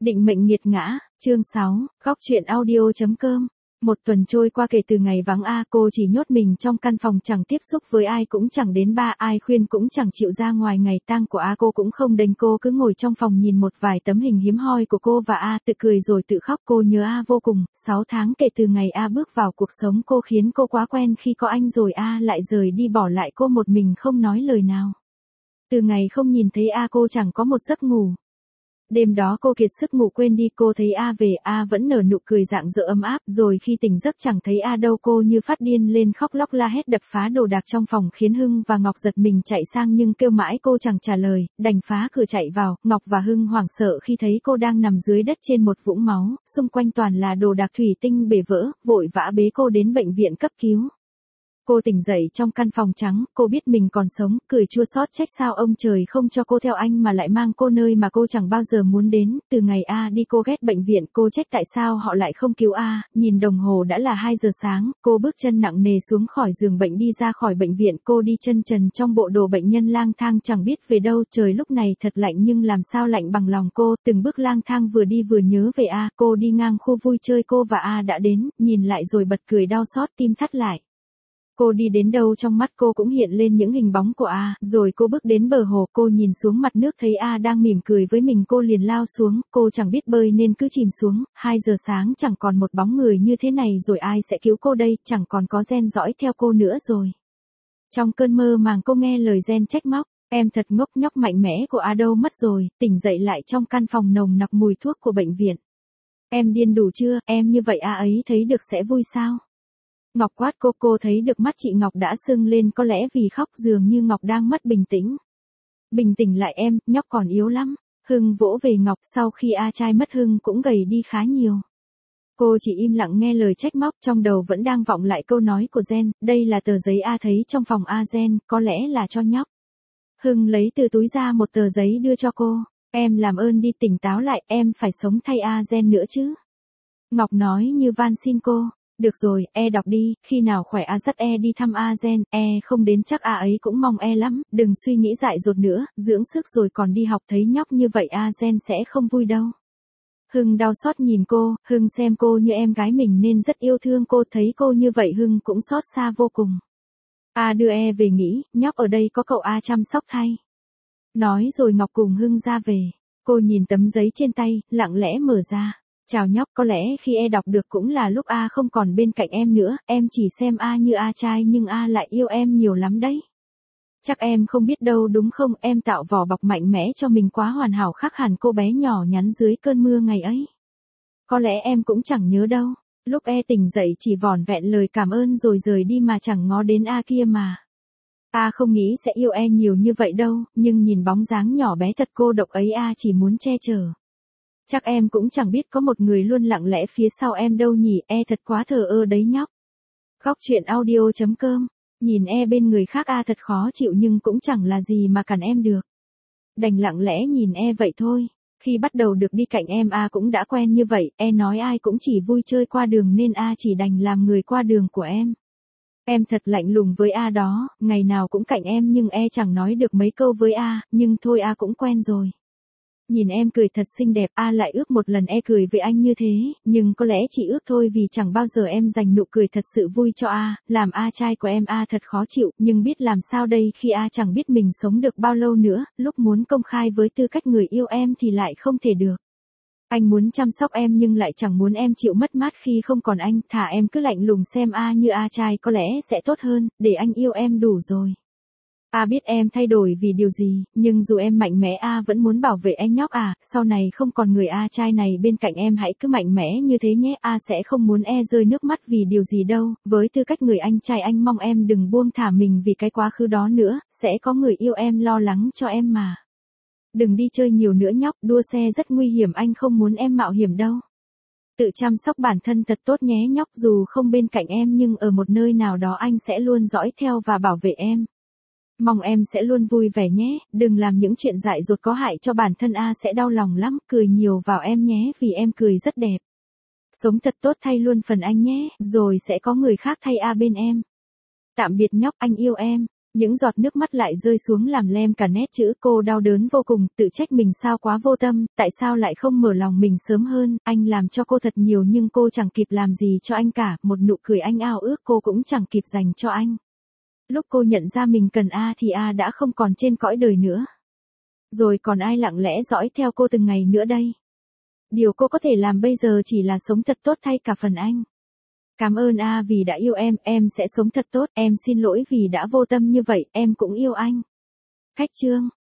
Định mệnh nghiệt ngã, chương 6, góc truyện audio.com. Một tuần trôi qua kể từ ngày vắng cô chỉ nhốt mình trong căn phòng, chẳng tiếp xúc với ai, cũng chẳng đến ai khuyên cũng chẳng chịu ra ngoài. Ngày tang của cô cũng không đền, cô cứ ngồi trong phòng nhìn một vài tấm hình hiếm hoi của cô và tự cười rồi tự khóc. Cô nhớ vô cùng. 6 tháng kể từ ngày bước vào cuộc sống cô khiến cô quá quen khi có anh rồi lại rời đi bỏ lại cô một mình không nói lời nào. Từ ngày không nhìn thấy cô chẳng có một giấc ngủ. Đêm đó cô kiệt sức ngủ quên đi, cô thấy về vẫn nở nụ cười rạng rỡ ấm áp, rồi khi tỉnh giấc chẳng thấy đâu. Cô như phát điên lên khóc lóc la hét đập phá đồ đạc trong phòng, khiến Hưng và Ngọc giật mình chạy sang nhưng kêu mãi cô chẳng trả lời, đành phá cửa chạy vào. Ngọc và Hưng hoảng sợ khi thấy cô đang nằm dưới đất trên một vũng máu, xung quanh toàn là đồ đạc thủy tinh bể vỡ, vội vã bế cô đến bệnh viện cấp cứu. Cô tỉnh dậy trong căn phòng trắng, cô biết mình còn sống, cười chua xót trách sao ông trời không cho cô theo anh mà lại mang cô nơi mà cô chẳng bao giờ muốn đến. Từ ngày đi cô ghét bệnh viện, cô trách tại sao họ lại không cứu nhìn đồng hồ đã là 2 giờ sáng, cô bước chân nặng nề xuống khỏi giường bệnh đi ra khỏi bệnh viện. Cô đi chân trần trong bộ đồ bệnh nhân lang thang chẳng biết về đâu. Trời lúc này thật lạnh nhưng làm sao lạnh bằng lòng cô. Từng bước lang thang vừa đi vừa nhớ về cô đi ngang khu vui chơi cô và đã đến, nhìn lại rồi bật cười đau xót, tim thắt lại. Cô đi đến đâu trong mắt cô cũng hiện lên những hình bóng của rồi cô bước đến bờ hồ, cô nhìn xuống mặt nước thấy đang mỉm cười với mình, cô liền lao xuống. Cô chẳng biết bơi nên cứ chìm xuống. 2 giờ sáng chẳng còn một bóng người như thế này rồi, ai sẽ cứu cô đây, chẳng còn có Gen dõi theo cô nữa rồi. Trong cơn mơ màng cô nghe lời Gen trách móc, em thật ngốc, nhóc mạnh mẽ của đâu mất rồi. Tỉnh dậy lại trong căn phòng nồng nặc mùi thuốc của bệnh viện. Em điên đủ chưa, em như vậy ấy thấy được sẽ vui sao? Ngọc quát cô thấy được mắt chị Ngọc đã sưng lên, có lẽ vì khóc, dường như Ngọc đang mất bình tĩnh. Bình tĩnh lại em, nhóc còn yếu lắm. Hưng vỗ về Ngọc, sau khi trai mất Hưng cũng gầy đi khá nhiều. Cô chỉ im lặng nghe lời trách móc, trong đầu vẫn đang vọng lại câu nói của Gen, đây là tờ giấy thấy trong phòng Gen, có lẽ là cho nhóc. Hưng lấy từ túi ra một tờ giấy đưa cho cô, em làm ơn đi tỉnh táo lại, em phải sống thay Gen nữa chứ. Ngọc nói như van xin cô. Được rồi, đọc đi, khi nào khỏe dắt đi thăm Gen, không đến chắc ấy cũng mong lắm, đừng suy nghĩ dại dột nữa, dưỡng sức rồi còn đi học, thấy nhóc như vậy Gen sẽ không vui đâu. Hưng đau xót nhìn cô, Hưng xem cô như em gái mình nên rất yêu thương cô, thấy cô như vậy Hưng cũng xót xa vô cùng. Đưa về nghỉ, nhóc ở đây có cậu chăm sóc thay. Nói rồi Ngọc cùng Hưng ra về, cô nhìn tấm giấy trên tay, lặng lẽ mở ra. Chào nhóc, có lẽ khi đọc được cũng là lúc không còn bên cạnh em nữa, em chỉ xem như trai nhưng lại yêu em nhiều lắm đấy. Chắc em không biết đâu đúng không, em tạo vỏ bọc mạnh mẽ cho mình quá hoàn hảo, khác hẳn cô bé nhỏ nhắn dưới cơn mưa ngày ấy. Có lẽ em cũng chẳng nhớ đâu, lúc tỉnh dậy chỉ vỏn vẹn lời cảm ơn rồi rời đi mà chẳng ngó đến kia mà. Không nghĩ sẽ yêu nhiều như vậy đâu, nhưng nhìn bóng dáng nhỏ bé thật cô độc ấy chỉ muốn che chở. Chắc em cũng chẳng biết có một người luôn lặng lẽ phía sau em đâu nhỉ, thật quá thờ ơ đấy nhóc. Góc truyện audio.com, nhìn bên người khác thật khó chịu nhưng cũng chẳng là gì mà cản em được. Đành lặng lẽ nhìn vậy thôi, khi bắt đầu được đi cạnh em cũng đã quen như vậy, nói ai cũng chỉ vui chơi qua đường nên chỉ đành làm người qua đường của em. Em thật lạnh lùng với đó, ngày nào cũng cạnh em nhưng chẳng nói được mấy câu với nhưng thôi cũng quen rồi. Nhìn em cười thật xinh đẹp, lại ước một lần cười với anh như thế, nhưng có lẽ chỉ ước thôi vì chẳng bao giờ em dành nụ cười thật sự vui cho làm trai của em thật khó chịu, nhưng biết làm sao đây khi chẳng biết mình sống được bao lâu nữa, lúc muốn công khai với tư cách người yêu em thì lại không thể được. Anh muốn chăm sóc em nhưng lại chẳng muốn em chịu mất mát khi không còn anh, thà em cứ lạnh lùng xem như trai có lẽ sẽ tốt hơn, để anh yêu em đủ rồi. Biết em thay đổi vì điều gì, nhưng dù em mạnh mẽ vẫn muốn bảo vệ anh nhóc sau này không còn người trai này bên cạnh em hãy cứ mạnh mẽ như thế nhé, sẽ không muốn rơi nước mắt vì điều gì đâu, với tư cách người anh trai anh mong em đừng buông thả mình vì cái quá khứ đó nữa, sẽ có người yêu em lo lắng cho em mà. Đừng đi chơi nhiều nữa nhóc, đua xe rất nguy hiểm, anh không muốn em mạo hiểm đâu. Tự chăm sóc bản thân thật tốt nhé nhóc, dù không bên cạnh em nhưng ở một nơi nào đó anh sẽ luôn dõi theo và bảo vệ em. Mong em sẽ luôn vui vẻ nhé, đừng làm những chuyện dại dột có hại cho bản thân sẽ đau lòng lắm, cười nhiều vào em nhé vì em cười rất đẹp. Sống thật tốt thay luôn phần anh nhé, rồi sẽ có người khác thay bên em. Tạm biệt nhóc, anh yêu em. Những giọt nước mắt lại rơi xuống làm lem cả nét chữ, cô đau đớn vô cùng, tự trách mình sao quá vô tâm, tại sao lại không mở lòng mình sớm hơn, anh làm cho cô thật nhiều nhưng cô chẳng kịp làm gì cho anh cả, một nụ cười anh ao ước cô cũng chẳng kịp dành cho anh. Lúc cô nhận ra mình cần A thì A đã không còn trên cõi đời nữa. Rồi còn ai lặng lẽ dõi theo cô từng ngày nữa đây? Điều cô có thể làm bây giờ chỉ là sống thật tốt thay cả phần anh. Cảm ơn A vì đã yêu em sẽ sống thật tốt, em xin lỗi vì đã vô tâm như vậy, em cũng yêu anh. Khách chương